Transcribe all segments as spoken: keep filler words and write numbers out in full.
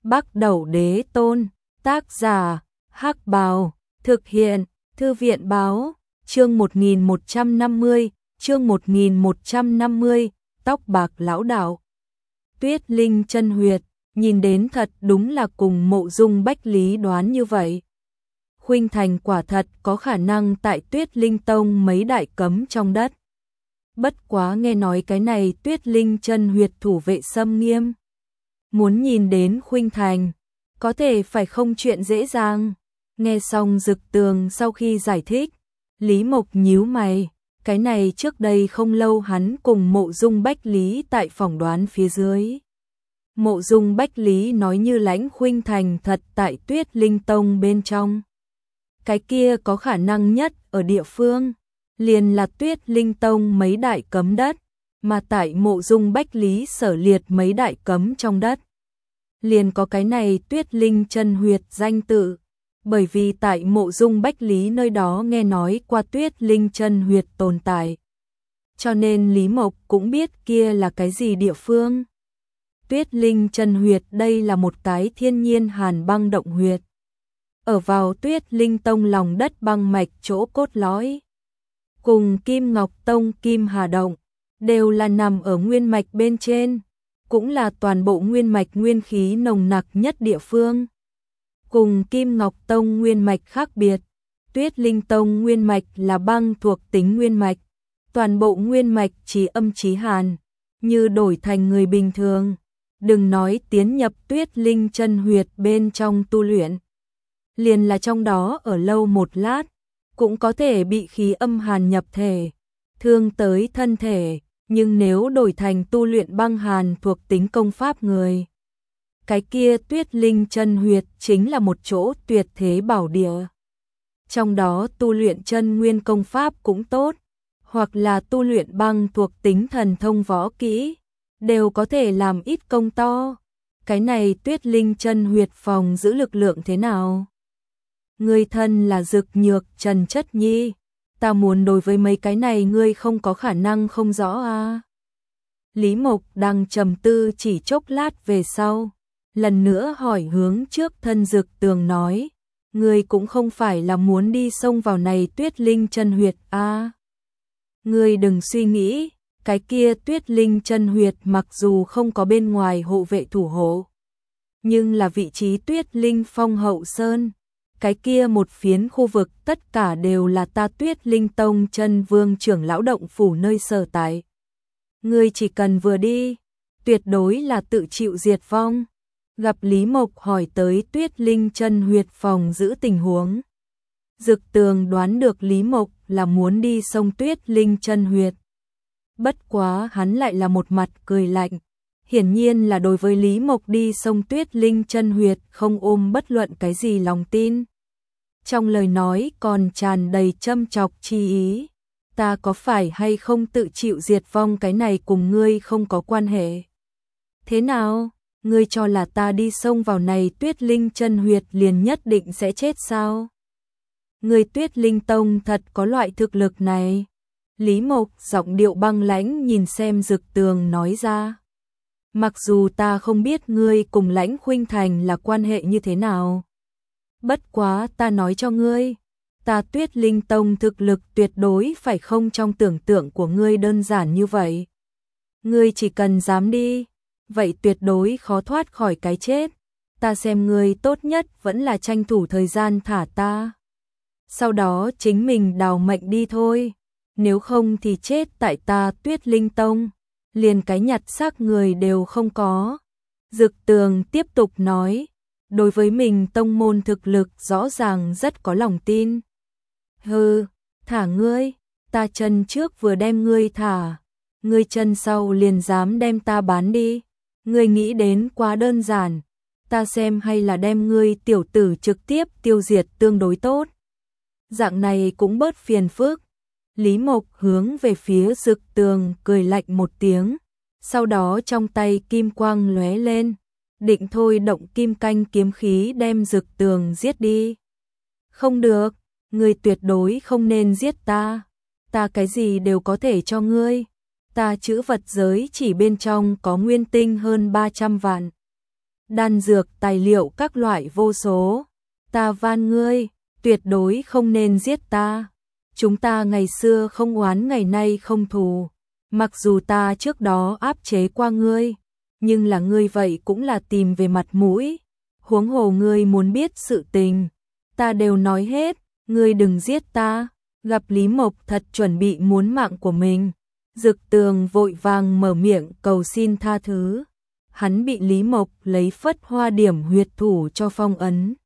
Bắc Đẩu Đế Tôn, tác giả, Hắc Bào, thực hiện, Thư viện Báo, chương một nghìn một trăm năm mươi, chương một nghìn một trăm năm mươi, tóc bạc lão đạo. Tuyết Linh chân huyệt, nhìn đến thật đúng là cùng Mộ Dung Bách Lý đoán như vậy. Khuynh Thành quả thật có khả năng tại Tuyết Linh Tông mấy đại cấm trong đất. Bất quá nghe nói cái này Tuyết Linh chân huyệt thủ vệ xâm nghiêm. Muốn nhìn đến Khuynh Thành, có thể phải không chuyện dễ dàng. Nghe xong Dực Tường sau khi giải thích, Lý Mộc nhíu mày, cái này trước đây không lâu hắn cùng Mộ Dung Bách Lý tại phỏng đoán phía dưới. Mộ Dung Bách Lý nói như lãnh Khuynh Thành thật tại Tuyết Linh Tông bên trong. Cái kia có khả năng nhất ở địa phương, liền là Tuyết Linh Tông mấy đại cấm đất, mà tại Mộ Dung Bách Lý sở liệt mấy đại cấm trong đất. Liền có cái này Tuyết Linh chân huyệt danh tự, bởi vì tại Mộ Dung Bách Lý nơi đó nghe nói qua Tuyết Linh chân huyệt tồn tại. Cho nên Lý Mộc cũng biết kia là cái gì địa phương. Tuyết Linh chân huyệt đây là một cái thiên nhiên hàn băng động huyệt. Ở vào Tuyết Linh Tông lòng đất băng mạch chỗ cốt lõi. Cùng Kim Ngọc Tông Kim Hà Động, đều là nằm ở nguyên mạch bên trên, cũng là toàn bộ nguyên mạch nguyên khí nồng nặc nhất địa phương. Cùng Kim Ngọc Tông nguyên mạch khác biệt, Tuyết Linh Tông nguyên mạch là băng thuộc tính nguyên mạch, toàn bộ nguyên mạch chỉ âm chí hàn, như đổi thành người bình thường, đừng nói tiến nhập Tuyết Linh chân huyệt bên trong tu luyện. Liền là trong đó ở lâu một lát, cũng có thể bị khí âm hàn nhập thể, thương tới thân thể, nhưng nếu đổi thành tu luyện băng hàn thuộc tính công pháp người, cái kia Tuyết Linh chân huyệt chính là một chỗ tuyệt thế bảo địa. Trong đó tu luyện chân nguyên công pháp cũng tốt, hoặc là tu luyện băng thuộc tính thần thông võ kỹ, đều có thể làm ít công to. Cái này Tuyết Linh chân huyệt phòng giữ lực lượng thế nào? Ngươi thân là Dực Nhược Trần Chất Nhi, ta muốn đối với mấy cái này ngươi không có khả năng không rõ à? Lý Mộc đang trầm tư chỉ chốc lát về sau, lần nữa hỏi hướng trước thân Dực Tường nói, ngươi cũng không phải là muốn đi xông vào này Tuyết Linh chân huyệt à? Ngươi đừng suy nghĩ, cái kia Tuyết Linh chân huyệt mặc dù không có bên ngoài hộ vệ thủ hộ, nhưng là vị trí Tuyết Linh Phong hậu sơn, cái kia một phiến khu vực tất cả đều là ta Tuyết Linh Tông chân vương trưởng lão động phủ nơi sở tại. Ngươi chỉ cần vừa đi, tuyệt đối là tự chịu diệt vong. Gặp Lý Mộc hỏi tới Tuyết Linh chân huyệt phòng giữ tình huống, Dực Tường đoán được Lý Mộc là muốn đi sông Tuyết Linh chân huyệt. Bất quá hắn lại là một mặt cười lạnh, hiển nhiên là đối với Lý Mộc đi sông Tuyết Linh chân huyệt không ôm bất luận cái gì lòng tin. Trong lời nói còn tràn đầy châm chọc chi ý, ta có phải hay không tự chịu diệt vong cái này cùng ngươi không có quan hệ. Thế nào, ngươi cho là ta đi sông vào này Tuyết Linh chân huyệt liền nhất định sẽ chết sao? Ngươi Tuyết Linh Tông thật có loại thực lực này. Lý Mộc giọng điệu băng lãnh nhìn xem Dực Tường nói ra. Mặc dù ta không biết ngươi cùng lãnh Khuynh Thành là quan hệ như thế nào, bất quá ta nói cho ngươi, ta Tuyết Linh Tông thực lực tuyệt đối phải không trong tưởng tượng của ngươi đơn giản như vậy. Ngươi chỉ cần dám đi, vậy tuyệt đối khó thoát khỏi cái chết. Ta xem ngươi tốt nhất vẫn là tranh thủ thời gian thả ta, sau đó chính mình đào mệnh đi thôi. Nếu không thì chết tại ta Tuyết Linh Tông, liền cái nhặt xác người đều không có. Dực Tường tiếp tục nói, đối với mình tông môn thực lực rõ ràng rất có lòng tin. Hừ, thả ngươi, ta chân trước vừa đem ngươi thả, ngươi chân sau liền dám đem ta bán đi. Ngươi nghĩ đến quá đơn giản, ta xem hay là đem ngươi tiểu tử trực tiếp tiêu diệt tương đối tốt. Dạng này cũng bớt phiền phức. Lý Mộc hướng về phía Dực Tường cười lạnh một tiếng, sau đó trong tay kim quang lóe lên, định thôi động kim canh kiếm khí đem Dực Tường giết đi. Không được, ngươi tuyệt đối không nên giết ta, ta cái gì đều có thể cho ngươi, ta trữ vật giới chỉ bên trong có nguyên tinh hơn ba trăm vạn. đan dược, tài liệu các loại vô số. Ta van ngươi, tuyệt đối không nên giết ta. Chúng ta ngày xưa không oán ngày nay không thù. Mặc dù ta trước đó áp chế qua ngươi, nhưng là ngươi vậy cũng là tìm về mặt mũi. Huống hồ ngươi muốn biết sự tình, ta đều nói hết, ngươi đừng giết ta. Gặp Lý Mộc thật chuẩn bị muốn mạng của mình, Dực Tường vội vàng mở miệng cầu xin tha thứ. Hắn bị Lý Mộc lấy phất hoa điểm huyệt thủ cho phong ấn.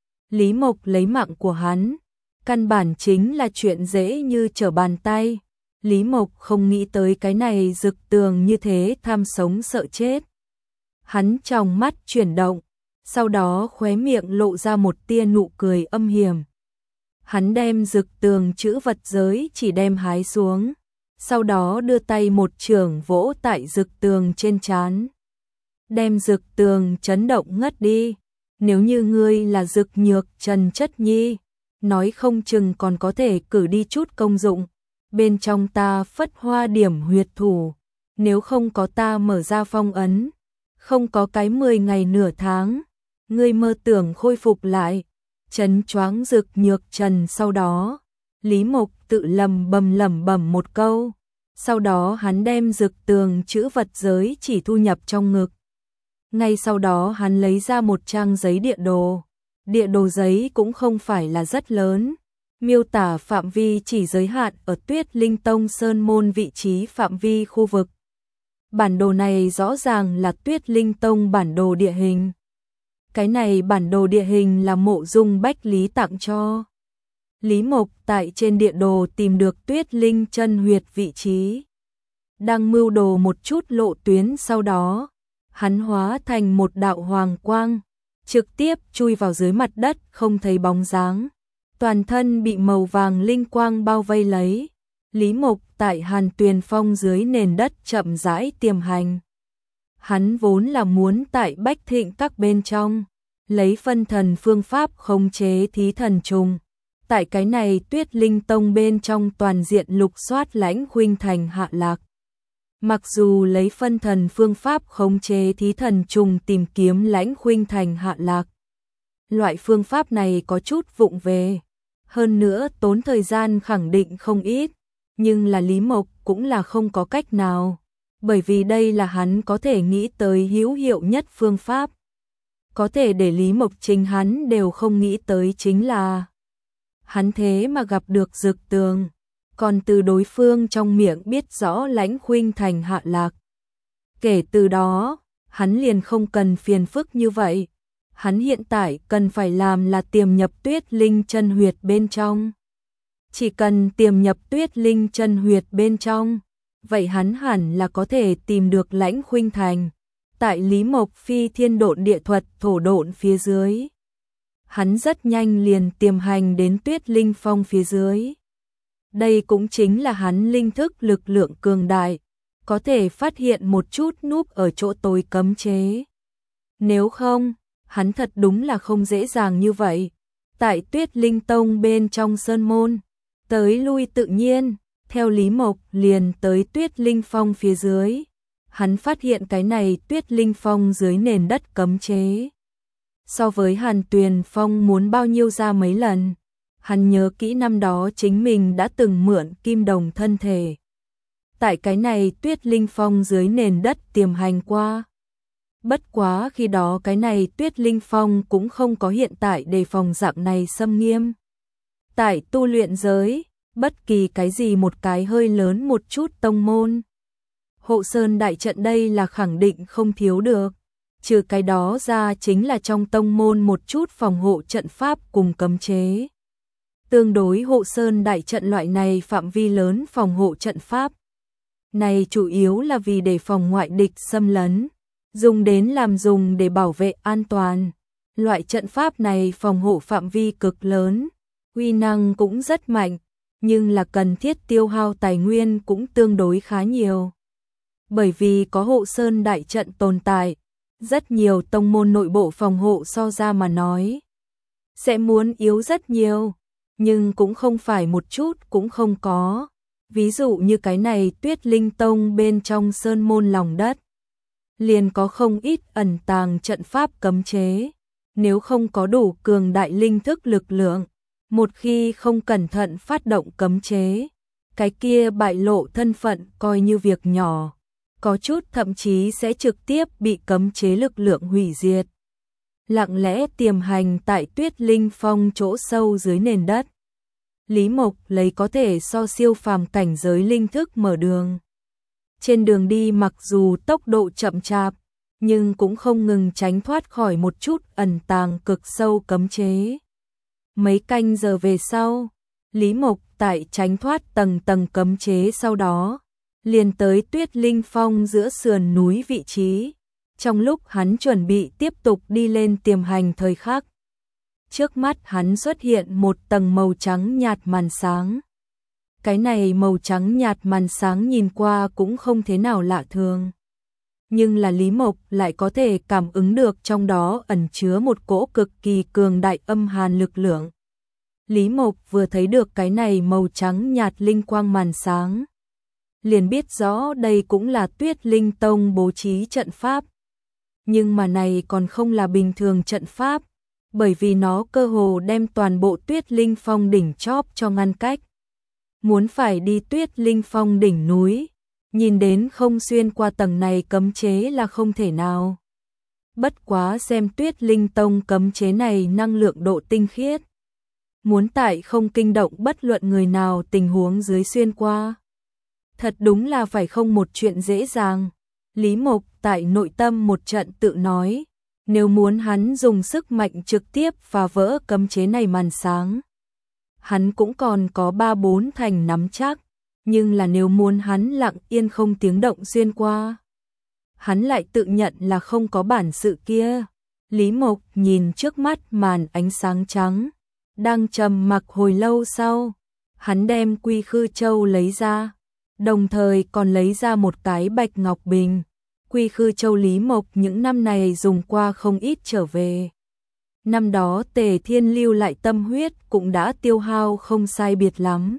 Lý Mộc lấy mạng của hắn, căn bản chính là chuyện dễ như trở bàn tay. Lý Mộc không nghĩ tới cái này Dực Tường như thế tham sống sợ chết. Hắn trong mắt chuyển động, sau đó khóe miệng lộ ra một tia nụ cười âm hiểm. Hắn đem Dực Tường chữ vật giới chỉ đem hái xuống, sau đó đưa tay một chưởng vỗ tại Dực Tường trên trán, đem Dực Tường chấn động ngất đi. Nếu như ngươi là Dực Nhược Trần Chất Nhi, nói không chừng còn có thể cử đi chút công dụng. Bên trong ta phất hoa điểm huyệt thủ, nếu không có ta mở ra phong ấn, không có cái mười ngày nửa tháng, ngươi mơ tưởng khôi phục lại. Chấn choáng Dực Nhược Trần. Sau đó Lý Mộc tự lầm bầm lẩm bẩm một câu, sau đó hắn đem Dực Tường chữ vật giới chỉ thu nhập trong ngực. Ngay sau đó hắn lấy ra một trang giấy địa đồ. Địa đồ giấy cũng không phải là rất lớn, miêu tả phạm vi chỉ giới hạn ở Tuyết Linh Tông Sơn Môn vị trí phạm vi khu vực. Bản đồ này rõ ràng là Tuyết Linh Tông bản đồ địa hình. Cái này bản đồ địa hình là Mộ Dung Bách Lý tặng cho. Lý Mộc tại trên địa đồ tìm được Tuyết Linh chân huyệt vị trí. Đang mưu đồ một chút lộ tuyến, sau đó hắn hóa thành một đạo hoàng quang, trực tiếp chui vào dưới mặt đất không thấy bóng dáng. Toàn thân bị màu vàng linh quang bao vây lấy. Lý Mộc tại Hàn Tuyền Phong dưới nền đất chậm rãi tiềm hành. Hắn vốn là muốn tại Bách Thịnh Các bên trong lấy phân thần phương pháp khống chế thí thần trùng. Tại cái này Tuyết Linh Tông bên trong toàn diện lục soát Lãnh Khuynh Thành hạ lạc. Mặc dù lấy phân thần phương pháp khống chế thí thần trùng tìm kiếm Lãnh Khuynh Thành hạ lạc, loại phương pháp này có chút vụng về, hơn nữa tốn thời gian khẳng định không ít, nhưng là Lý Mộc cũng là không có cách nào, bởi vì đây là hắn có thể nghĩ tới hữu hiệu nhất phương pháp. Có thể để Lý Mộc chính hắn đều không nghĩ tới chính là hắn thế mà gặp được Dực Tường, còn từ đối phương trong miệng biết rõ Lãnh Khuynh Thành hạ lạc. Kể từ đó, hắn liền không cần phiền phức như vậy. Hắn hiện tại cần phải làm là tiềm nhập Tuyết Linh chân huyệt bên trong. Chỉ cần tiềm nhập Tuyết Linh chân huyệt bên trong, vậy hắn hẳn là có thể tìm được Lãnh Khuynh Thành. Tại Lý Mộc phi thiên độn địa thuật thổ độn phía dưới, hắn rất nhanh liền tiềm hành đến Tuyết Linh Phong phía dưới. Đây cũng chính là hắn linh thức lực lượng cường đại, có thể phát hiện một chút núp ở chỗ tối cấm chế. Nếu không, hắn thật đúng là không dễ dàng như vậy. Tại Tuyết Linh Tông bên trong sơn môn, tới lui tự nhiên, theo Lý Mộc liền tới Tuyết Linh Phong phía dưới. Hắn phát hiện cái này Tuyết Linh Phong dưới nền đất cấm chế, so với Hàn Tuyền Phong muốn bao nhiêu ra mấy lần. Hắn nhớ kỹ năm đó chính mình đã từng mượn kim đồng thân thể tại cái này Tuyết Linh Phong dưới nền đất tiềm hành qua. Bất quá khi đó cái này Tuyết Linh Phong cũng không có hiện tại đề phòng dạng này xâm nghiêm. Tại tu luyện giới, bất kỳ cái gì một cái hơi lớn một chút tông môn, hộ sơn đại trận đây là khẳng định không thiếu được. Trừ cái đó ra chính là trong tông môn một chút phòng hộ trận pháp cùng cấm chế. Tương đối hộ sơn đại trận loại này phạm vi lớn phòng hộ trận pháp này chủ yếu là vì đề phòng ngoại địch xâm lấn, dùng đến làm dùng để bảo vệ an toàn. Loại trận pháp này phòng hộ phạm vi cực lớn, uy năng cũng rất mạnh, nhưng là cần thiết tiêu hao tài nguyên cũng tương đối khá nhiều. Bởi vì có hộ sơn đại trận tồn tại, rất nhiều tông môn nội bộ phòng hộ so ra mà nói sẽ muốn yếu rất nhiều, nhưng cũng không phải một chút cũng không có. Ví dụ như cái này Tuyết Linh Tông bên trong sơn môn lòng đất, liền có không ít ẩn tàng trận pháp cấm chế. Nếu không có đủ cường đại linh thức lực lượng, một khi không cẩn thận phát động cấm chế, cái kia bại lộ thân phận coi như việc nhỏ, có chút thậm chí sẽ trực tiếp bị cấm chế lực lượng hủy diệt. Lặng lẽ tiềm hành tại Tuyết Linh Phong chỗ sâu dưới nền đất. Lý Mộc lấy có thể so siêu phàm cảnh giới linh thức mở đường. Trên đường đi mặc dù tốc độ chậm chạp, nhưng cũng không ngừng tránh thoát khỏi một chút ẩn tàng cực sâu cấm chế. Mấy canh giờ về sau, Lý Mộc tại tránh thoát tầng tầng cấm chế sau đó, liền tới Tuyết Linh Phong giữa sườn núi vị trí. Trong lúc hắn chuẩn bị tiếp tục đi lên tiềm hành thời khắc, trước mắt hắn xuất hiện một tầng màu trắng nhạt màn sáng. Cái này màu trắng nhạt màn sáng nhìn qua cũng không thế nào lạ thường. Nhưng là Lý Mộc lại có thể cảm ứng được trong đó ẩn chứa một cỗ cực kỳ cường đại âm hàn lực lượng. Lý Mộc vừa thấy được cái này màu trắng nhạt linh quang màn sáng, liền biết rõ đây cũng là Tuyết Linh Tông bố trí trận pháp. Nhưng mà này còn không là bình thường trận pháp, bởi vì nó cơ hồ đem toàn bộ Tuyết Linh Phong đỉnh chóp cho ngăn cách. Muốn phải đi Tuyết Linh Phong đỉnh núi, nhìn đến không xuyên qua tầng này cấm chế là không thể nào. Bất quá xem Tuyết Linh Tông cấm chế này năng lượng độ tinh khiết. Muốn tại không kinh động bất luận người nào tình huống dưới xuyên qua. Thật đúng là phải không một chuyện dễ dàng. Lý Mộc tại nội tâm một trận tự nói, nếu muốn hắn dùng sức mạnh trực tiếp phá vỡ cấm chế này màn sáng, hắn cũng còn có ba bốn thành nắm chắc, nhưng là nếu muốn hắn lặng yên không tiếng động xuyên qua, hắn lại tự nhận là không có bản sự kia. Lý Mộc nhìn trước mắt màn ánh sáng trắng, đang trầm mặc hồi lâu sau, hắn đem Quy Khư Châu lấy ra, đồng thời còn lấy ra một cái bạch ngọc bình. Quy Khư Châu Lý Mộc những năm này dùng qua không ít trở về. Năm đó Tề Thiên lưu lại tâm huyết cũng đã tiêu hao không sai biệt lắm.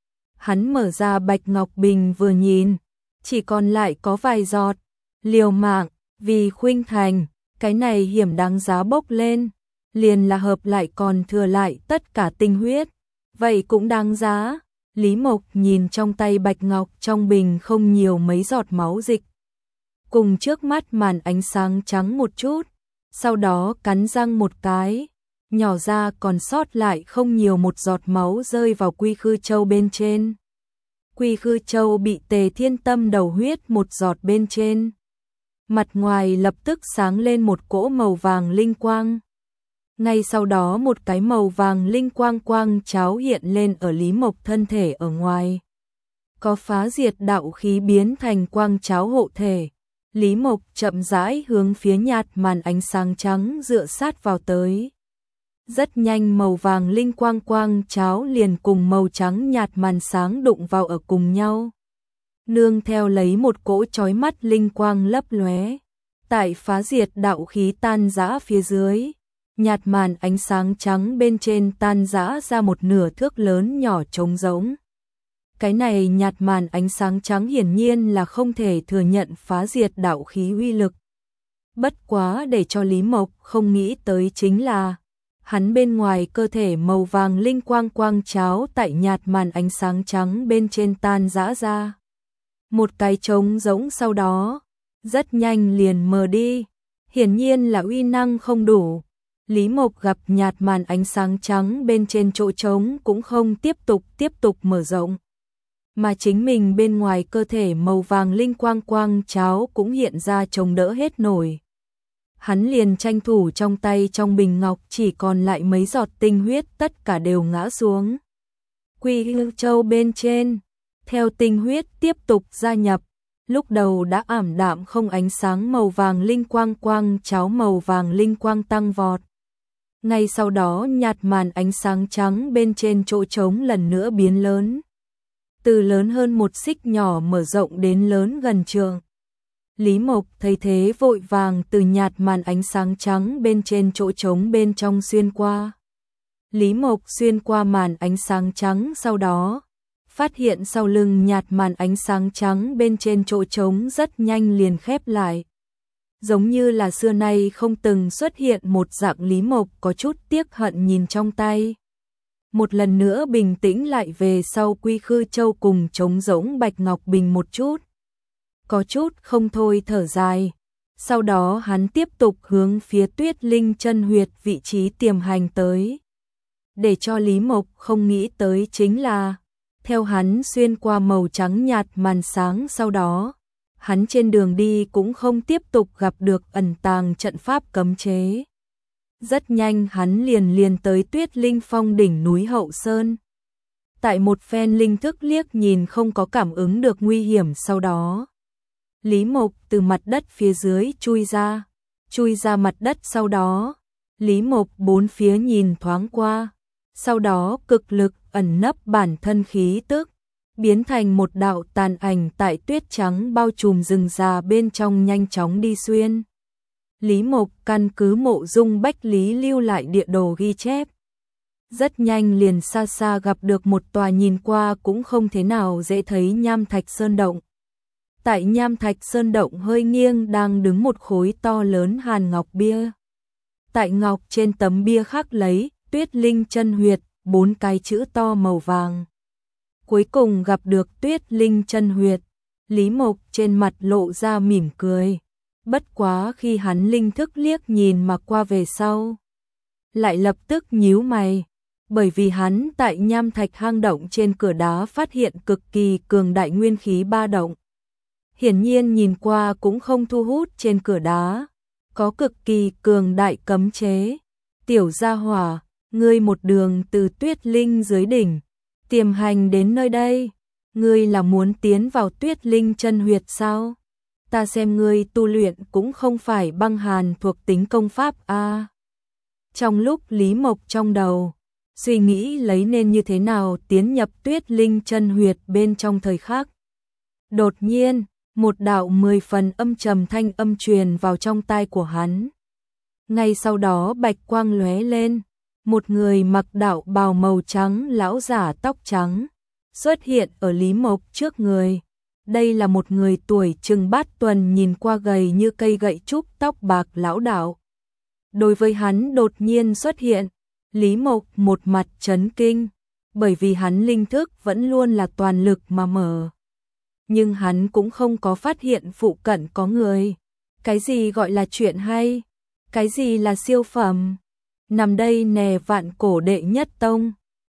Hắn mở ra bạch ngọc bình vừa nhìn, chỉ còn lại có vài giọt. Liều mạng, vì khuynh thành, cái này hiểm đáng giá bốc lên, liền là hợp lại còn thừa lại tất cả tinh huyết. Vậy cũng đáng giá. Lý Mộc nhìn trong tay bạch ngọc trong bình không nhiều mấy giọt máu dịch. Cùng trước mắt màn ánh sáng trắng một chút, sau đó cắn răng một cái, nhỏ ra còn sót lại không nhiều một giọt máu rơi vào Quy Khư Châu bên trên. Quy Khư Châu bị Tề Thiên tâm đầu huyết một giọt bên trên. Mặt ngoài lập tức sáng lên một cỗ màu vàng linh quang. Ngay sau đó một cái màu vàng linh quang quang cháo hiện lên ở Lý Mộc thân thể ở ngoài. Có phá diệt đạo khí biến thành quang cháo hộ thể. Lý Mộc chậm rãi hướng phía nhạt màn ánh sáng trắng dựa sát vào tới. Rất nhanh màu vàng linh quang quang cháo liền cùng màu trắng nhạt màn sáng đụng vào ở cùng nhau. Nương theo lấy một cỗ chói mắt linh quang lấp lóe. Tại phá diệt đạo khí tan rã phía dưới, nhạt màn ánh sáng trắng bên trên tan rã ra một nửa thước lớn nhỏ trống rỗng. Cái này nhạt màn ánh sáng trắng hiển nhiên là không thể thừa nhận phá diệt đạo khí uy lực. Bất quá để cho Lý Mộc không nghĩ tới chính là, hắn bên ngoài cơ thể màu vàng linh quang quang cháo tại nhạt màn ánh sáng trắng bên trên tan rã ra. Một cái trống rỗng sau đó, rất nhanh liền mờ đi, hiển nhiên là uy năng không đủ. Lý Mộc gặp nhạt màn ánh sáng trắng bên trên chỗ trống cũng không tiếp tục tiếp tục mở rộng. Mà chính mình bên ngoài cơ thể màu vàng linh quang quang cháo cũng hiện ra chống đỡ hết nổi. Hắn liền tranh thủ trong tay trong bình ngọc chỉ còn lại mấy giọt tinh huyết tất cả đều ngã xuống. Quy Khư Châu bên trên, theo tinh huyết tiếp tục gia nhập, lúc đầu đã ảm đạm không ánh sáng màu vàng linh quang quang cháo màu vàng linh quang tăng vọt. Ngay sau đó nhạt màn ánh sáng trắng bên trên chỗ trống lần nữa biến lớn. Từ lớn hơn một xích nhỏ mở rộng đến lớn gần trường. Lý Mộc thấy thế vội vàng từ nhạt màn ánh sáng trắng bên trên chỗ trống bên trong xuyên qua. Lý Mộc xuyên qua màn ánh sáng trắng sau đó, phát hiện sau lưng nhạt màn ánh sáng trắng bên trên chỗ trống rất nhanh liền khép lại. giống như là xưa nay không từng xuất hiện một dạng. Lý Mộc có chút tiếc hận nhìn trong tay. Một lần nữa bình tĩnh lại về sau Quy Khư Châu cùng trống rỗng Bạch Ngọc Bình một chút. Có chút không thôi thở dài. Sau đó hắn tiếp tục hướng phía Tuyết Linh chân huyệt vị trí tiềm hành tới. Để cho Lý Mộc không nghĩ tới chính là, theo hắn xuyên qua màu trắng nhạt màn sáng sau đó, hắn trên đường đi cũng không tiếp tục gặp được ẩn tàng trận pháp cấm chế. Rất nhanh hắn liền liền tới Tuyết Linh Phong đỉnh núi Hậu Sơn. Tại một phen linh thức liếc nhìn không có cảm ứng được nguy hiểm sau đó. Lý Mộc từ mặt đất phía dưới chui ra, chui ra mặt đất sau đó. Lý Mộc bốn phía nhìn thoáng qua, sau đó cực lực ẩn nấp bản thân khí tức, biến thành một đạo tàn ảnh tại tuyết trắng bao trùm rừng già bên trong nhanh chóng đi xuyên. Lý Mộc căn cứ mộ dung Bách Lý lưu lại địa đồ ghi chép. Rất nhanh liền xa xa gặp được một tòa nhìn qua cũng không thế nào dễ thấy nham thạch sơn động. Tại nham thạch sơn động hơi nghiêng đang đứng một khối to lớn hàn ngọc bia. Tại ngọc trên tấm bia khắc lấy Tuyết Linh chân huyệt, bốn cái chữ to màu vàng. Cuối cùng gặp được Tuyết Linh chân huyệt, Lý Mộc trên mặt lộ ra mỉm cười. Bất quá khi hắn linh thức liếc nhìn mà qua về sau, lại lập tức nhíu mày, bởi vì hắn tại nham thạch hang động trên cửa đá phát hiện cực kỳ cường đại nguyên khí ba động. Hiển nhiên nhìn qua cũng không thu hút, trên cửa đá có cực kỳ cường đại cấm chế. Tiểu gia hỏa, ngươi một đường từ Tuyết Linh dưới đỉnh tiềm hành đến nơi đây, ngươi là muốn tiến vào Tuyết Linh chân huyệt sao? Ta xem ngươi tu luyện cũng không phải băng hàn thuộc tính công pháp a. À, trong lúc Lý Mộc trong đầu suy nghĩ lấy nên như thế nào tiến nhập Tuyết Linh chân huyệt bên trong thời khắc, đột nhiên một đạo mười phần âm trầm thanh âm truyền vào trong tai của hắn. Ngay sau đó bạch quang lóe lên, một người mặc đạo bào màu trắng lão giả tóc trắng xuất hiện ở Lý Mộc trước người. Đây là một người tuổi chừng bát tuần, nhìn qua gầy như cây gậy trúc, tóc bạc lão đạo. Đối với hắn đột nhiên xuất hiện, Lý Mộc một mặt chấn kinh, bởi vì hắn linh thức vẫn luôn là toàn lực mà mở. Nhưng hắn cũng không có phát hiện phụ cận có người. Cái gì gọi là chuyện hay? Cái gì là siêu phẩm? Nằm đây nè, vạn cổ đệ nhất tông,